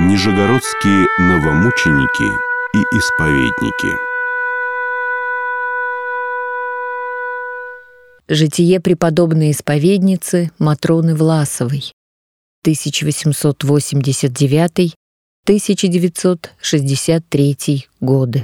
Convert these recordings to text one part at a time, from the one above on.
Нижегородские новомученики и исповедники. Житие преподобной исповедницы Матроны Власовой, 1889-1963 годы.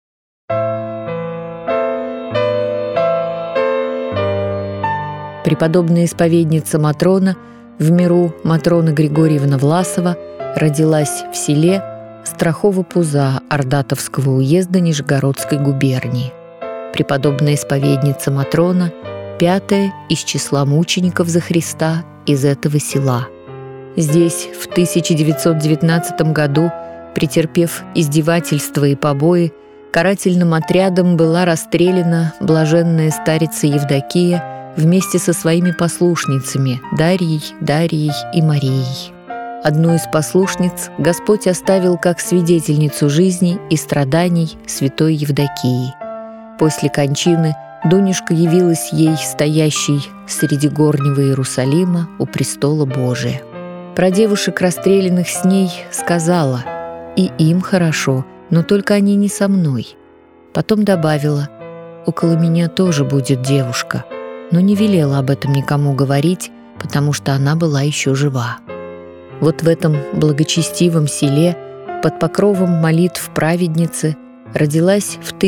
Преподобная исповедница Матрона, в миру Матрона Григорьевна Власова, родилась в селе Страхово-Пуза Ордатовского уезда Нижегородской губернии. Преподобная исповедница Матрона – пятая из числа мучеников за Христа из этого села. Здесь в 1919 году, претерпев издевательства и побои, карательным отрядом была расстреляна блаженная старица Евдокия вместе со своими послушницами Дарьей и Марией. Одну из послушниц Господь оставил как свидетельницу жизни и страданий святой Евдокии. После кончины Дунюшка явилась ей стоящей среди горнего Иерусалима у престола Божия. Про девушек, расстрелянных с ней, сказала: «И им хорошо, но только они не со мной». Потом добавила: «Около меня тоже будет девушка», но не велела об этом никому говорить, потому что она была еще жива. Вот в этом благочестивом селе под покровом молитв праведницы родилась в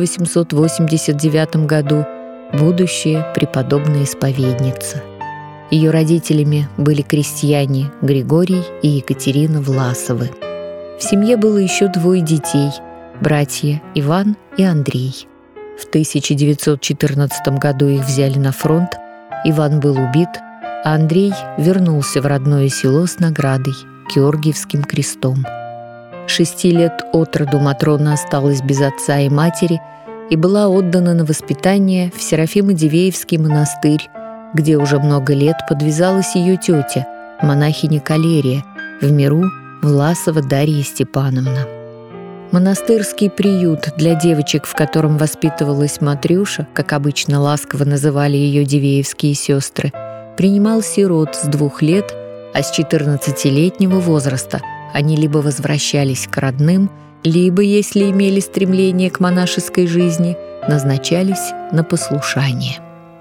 1889 году будущая преподобная исповедница. Ее родителями были крестьяне Григорий и Екатерина Власовы. В семье было еще двое детей – братья Иван и Андрей. В 1914 году их взяли на фронт, Иван был убит, а Андрей вернулся в родное село с наградой – Георгиевским крестом. 6 лет от роду Матрона осталась без отца и матери и была отдана на воспитание в Серафимо-Дивеевский монастырь, где уже много лет подвязалась ее тетя, монахиня Калерия, в миру Власова Дарья Степановна. Монастырский приют для девочек, в котором воспитывалась Матрюша, как обычно ласково называли ее дивеевские сестры, принимал сирот с 2 лет, а с 14-летнего возраста они либо возвращались к родным, либо, если имели стремление к монашеской жизни, назначались на послушание.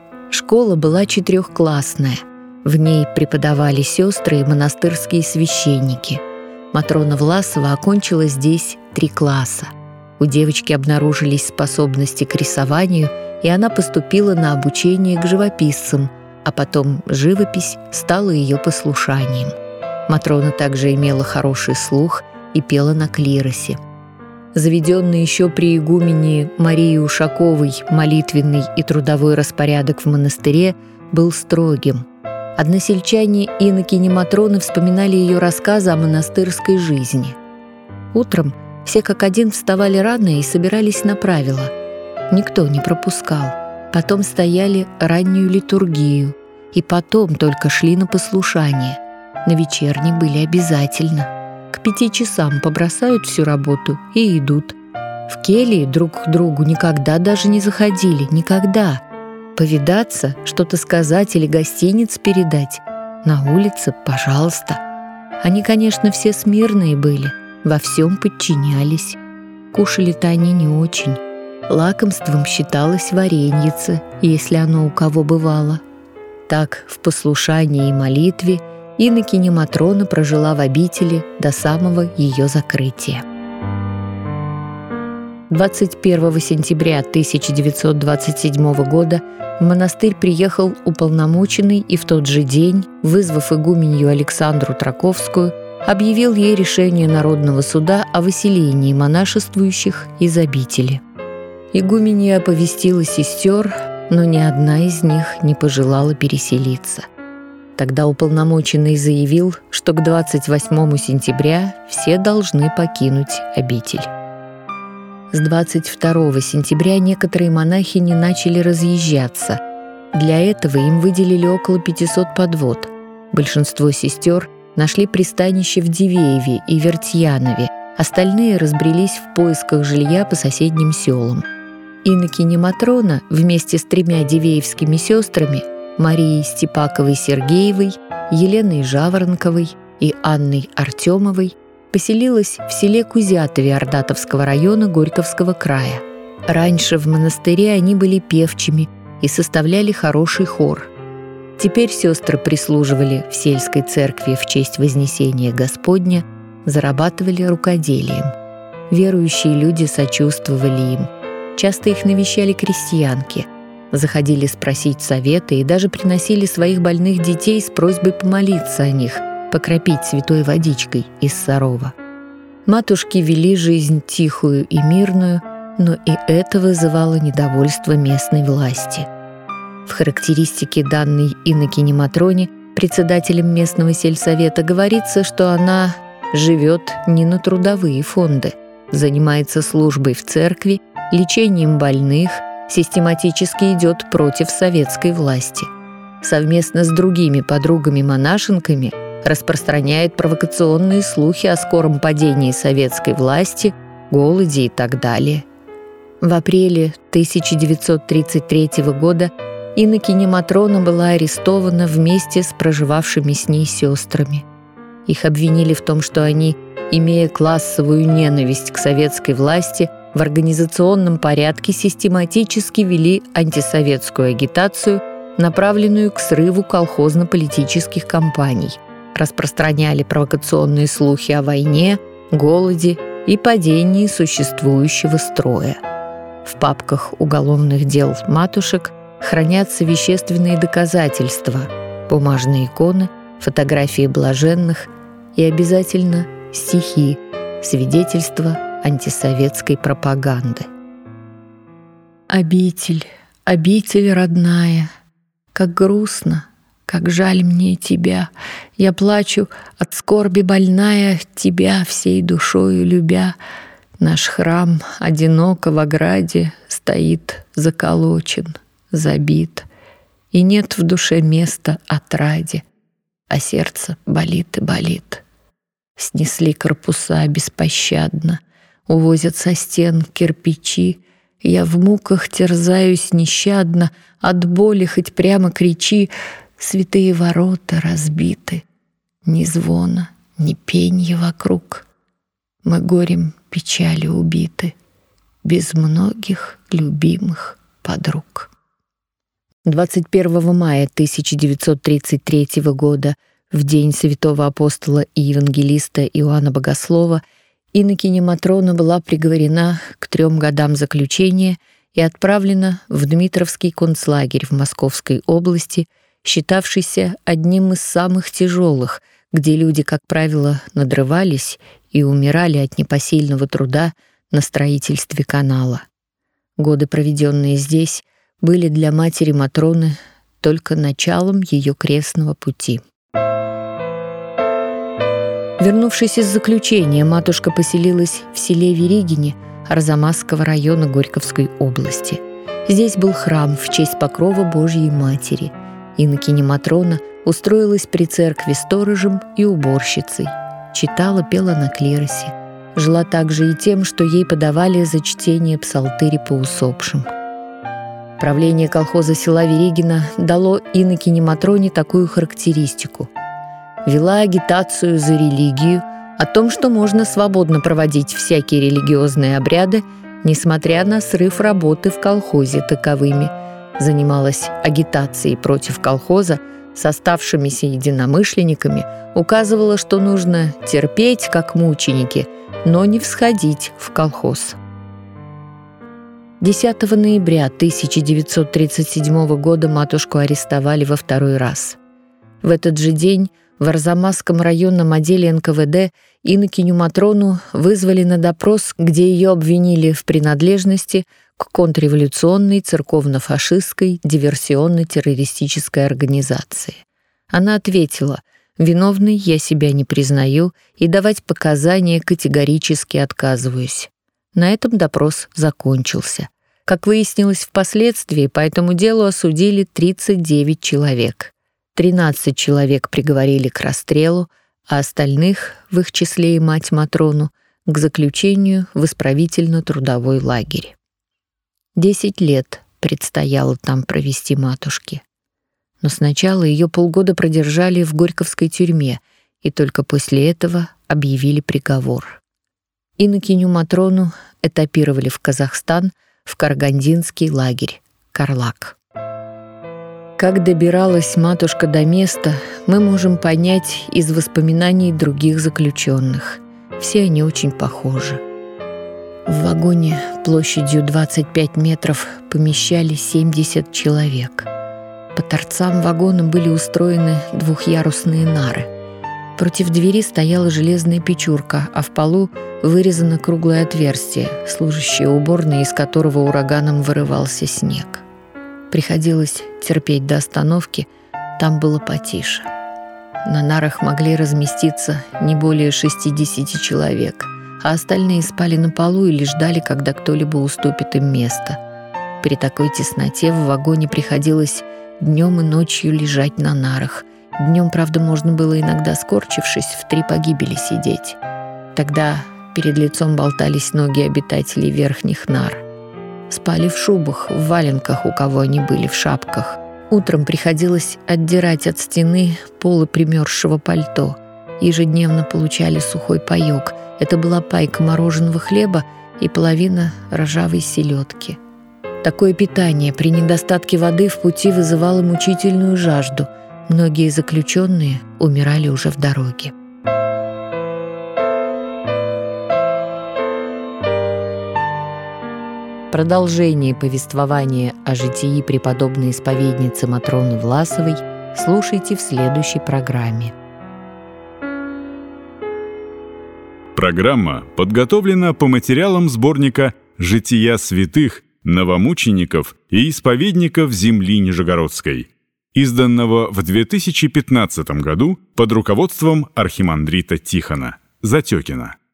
Школа была 4-классная. В ней преподавали сестры и монастырские священники. Матрона Власова окончила здесь 3 класса. У девочки обнаружились способности к рисованию, и она поступила на обучение к живописцам, а потом живопись стала ее послушанием. Матрона также имела хороший слух и пела на клиросе. Заведенный еще при игумене Марии Ушаковой молитвенный и трудовой распорядок в монастыре был строгим. Односельчане инокини Матроны вспоминали ее рассказы о монастырской жизни. Утром все как один вставали рано и собирались на правила. Никто не пропускал. Потом стояли раннюю литургию, и потом только шли на послушание. На вечерней были обязательно. К 5 часам побросают всю работу и идут. В келье друг к другу никогда даже не заходили, никогда. Повидаться, что-то сказать или гостиниц передать. На улице – пожалуйста. Они, конечно, все смирные были, во всем подчинялись. Кушали-то они не очень. Лакомством считалось вареньице, если оно у кого бывало. Так, в послушании и молитве инокиня Матрона прожила в обители до самого ее закрытия. 21 сентября 1927 года в монастырь приехал уполномоченный и в тот же день, вызвав игуменью Александру Траковскую, объявил ей решение Народного суда о выселении монашествующих из обители. Игуменья оповестила сестер, но ни одна из них не пожелала переселиться. Тогда уполномоченный заявил, что к 28 сентября все должны покинуть обитель. С 22 сентября некоторые монахини начали разъезжаться. Для этого им выделили около 500 подвод. Большинство сестер нашли пристанище в Дивееве и Вертьянове, остальные разбрелись в поисках жилья по соседним селам. Инокиня Матрона вместе с 3 дивеевскими сестрами Марией Степаковой-Сергеевой, Еленой Жаворонковой и Анной Артемовой поселилась в селе Кузятове Ордатовского района Горьковского края. Раньше в монастыре они были певчими и составляли хороший хор. Теперь сестры прислуживали в сельской церкви в честь Вознесения Господня, зарабатывали рукоделием. Верующие люди сочувствовали им. Часто их навещали крестьянки, заходили спросить совета и даже приносили своих больных детей с просьбой помолиться о них, покропить святой водичкой из сорова. Матушки вели жизнь тихую и мирную, но и это вызывало недовольство местной власти. В характеристике, данной инокине Матроне, председателем местного сельсовета, говорится, что она живет не на трудовые фонды, занимается службой в церкви, лечением больных, систематически идет против советской власти. Совместно с другими подругами-монашенками распространяет провокационные слухи о скором падении советской власти, голоде и так далее. В апреле 1933 года инокиня Матрона была арестована вместе с проживавшими с ней сестрами. Их обвинили в том, что они, имея классовую ненависть к советской власти, в организационном порядке систематически вели антисоветскую агитацию, направленную к срыву колхозно-политических кампаний, распространяли провокационные слухи о войне, голоде и падении существующего строя. В папках уголовных дел матушек хранятся вещественные доказательства, бумажные иконы, фотографии блаженных и обязательно стихи, свидетельства антисоветской пропаганды. «Обитель, обитель родная, как грустно, как жаль мне тебя. Я плачу от скорби больная, тебя всей душою любя. Наш храм одиноко в ограде стоит заколочен, забит, и нет в душе места отраде, а сердце болит и болит. Снесли корпуса беспощадно, увозят со стен кирпичи. Я в муках терзаюсь нещадно, от боли хоть прямо кричи. Святые ворота разбиты, ни звона, ни пенья вокруг. Мы горем печали убиты, без многих любимых подруг». 21 мая 1933 года, в день святого апостола и евангелиста Иоанна Богослова, инокиня Матрона была приговорена к 3 годам заключения и отправлена в Дмитровский концлагерь в Московской области, считавшийся одним из самых тяжелых, где люди, как правило, надрывались и умирали от непосильного труда на строительстве канала. Годы, проведенные здесь, были для матери Матроны только началом ее крестного пути. Вернувшись из заключения, матушка поселилась в селе Веригине Арзамасского района Горьковской области. Здесь был храм в честь покрова Божьей Матери. Инокиня Матрона устроилась при церкви сторожем и уборщицей. Читала, пела на клиросе. Жила также и тем, что ей подавали за чтение псалтыри по усопшим. Правление колхоза села Веригино дало инокине Матроне такую характеристику. Вела агитацию за религию, о том, что можно свободно проводить всякие религиозные обряды, несмотря на срыв работы в колхозе таковыми. Занималась агитацией против колхоза с оставшимися единомышленниками, указывала, что нужно терпеть, как мученики, но не всходить в колхоз. 10 ноября 1937 года матушку арестовали во 2-й раз. В этот же день в Арзамасском районном отделе НКВД инокиню Матрону вызвали на допрос, где ее обвинили в принадлежности к контрреволюционной церковно-фашистской диверсионно-террористической организации. Она ответила: «Виновной я себя не признаю и давать показания категорически отказываюсь». На этом допрос закончился. Как выяснилось впоследствии, по этому делу осудили 39 человек. 13 человек приговорили к расстрелу, а остальных, в их числе и мать Матрону, к заключению в исправительно-трудовой лагерь. 10 лет предстояло там провести матушке. Но сначала ее полгода продержали в Горьковской тюрьме и только после этого объявили приговор. Инокиню Матрону этапировали в Казахстан, в карагандинский лагерь Карлак. Как добиралась матушка до места, мы можем понять из воспоминаний других заключенных. Все они очень похожи. В вагоне площадью 25 метров помещали 70 человек. По торцам вагона были устроены двухъярусные нары. Против двери стояла железная печурка, а в полу вырезано круглое отверстие, служащее уборной, из которого ураганом вырывался снег. Приходилось терпеть до остановки, там было потише. На нарах могли разместиться не более 60 человек, а остальные спали на полу или ждали, когда кто-либо уступит им место. При такой тесноте в вагоне приходилось днем и ночью лежать на нарах. Днем, правда, можно было иногда, скорчившись, в 3 погибели сидеть. Тогда перед лицом болтались ноги обитателей верхних нар. Спали в шубах, в валенках, у кого они были, в шапках. Утром приходилось отдирать от стены полы примерзшего пальто. Ежедневно получали сухой паёк. Это была пайка мороженого хлеба и половина ржавой селедки. Такое питание при недостатке воды в пути вызывало мучительную жажду. Многие заключенные умирали уже в дороге. Продолжение повествования о житии преподобной исповедницы Матроны Власовой слушайте в следующей программе. Программа подготовлена по материалам сборника «Жития святых, новомучеников и исповедников земли Нижегородской», изданного в 2015 году под руководством архимандрита Тихона Затёкина.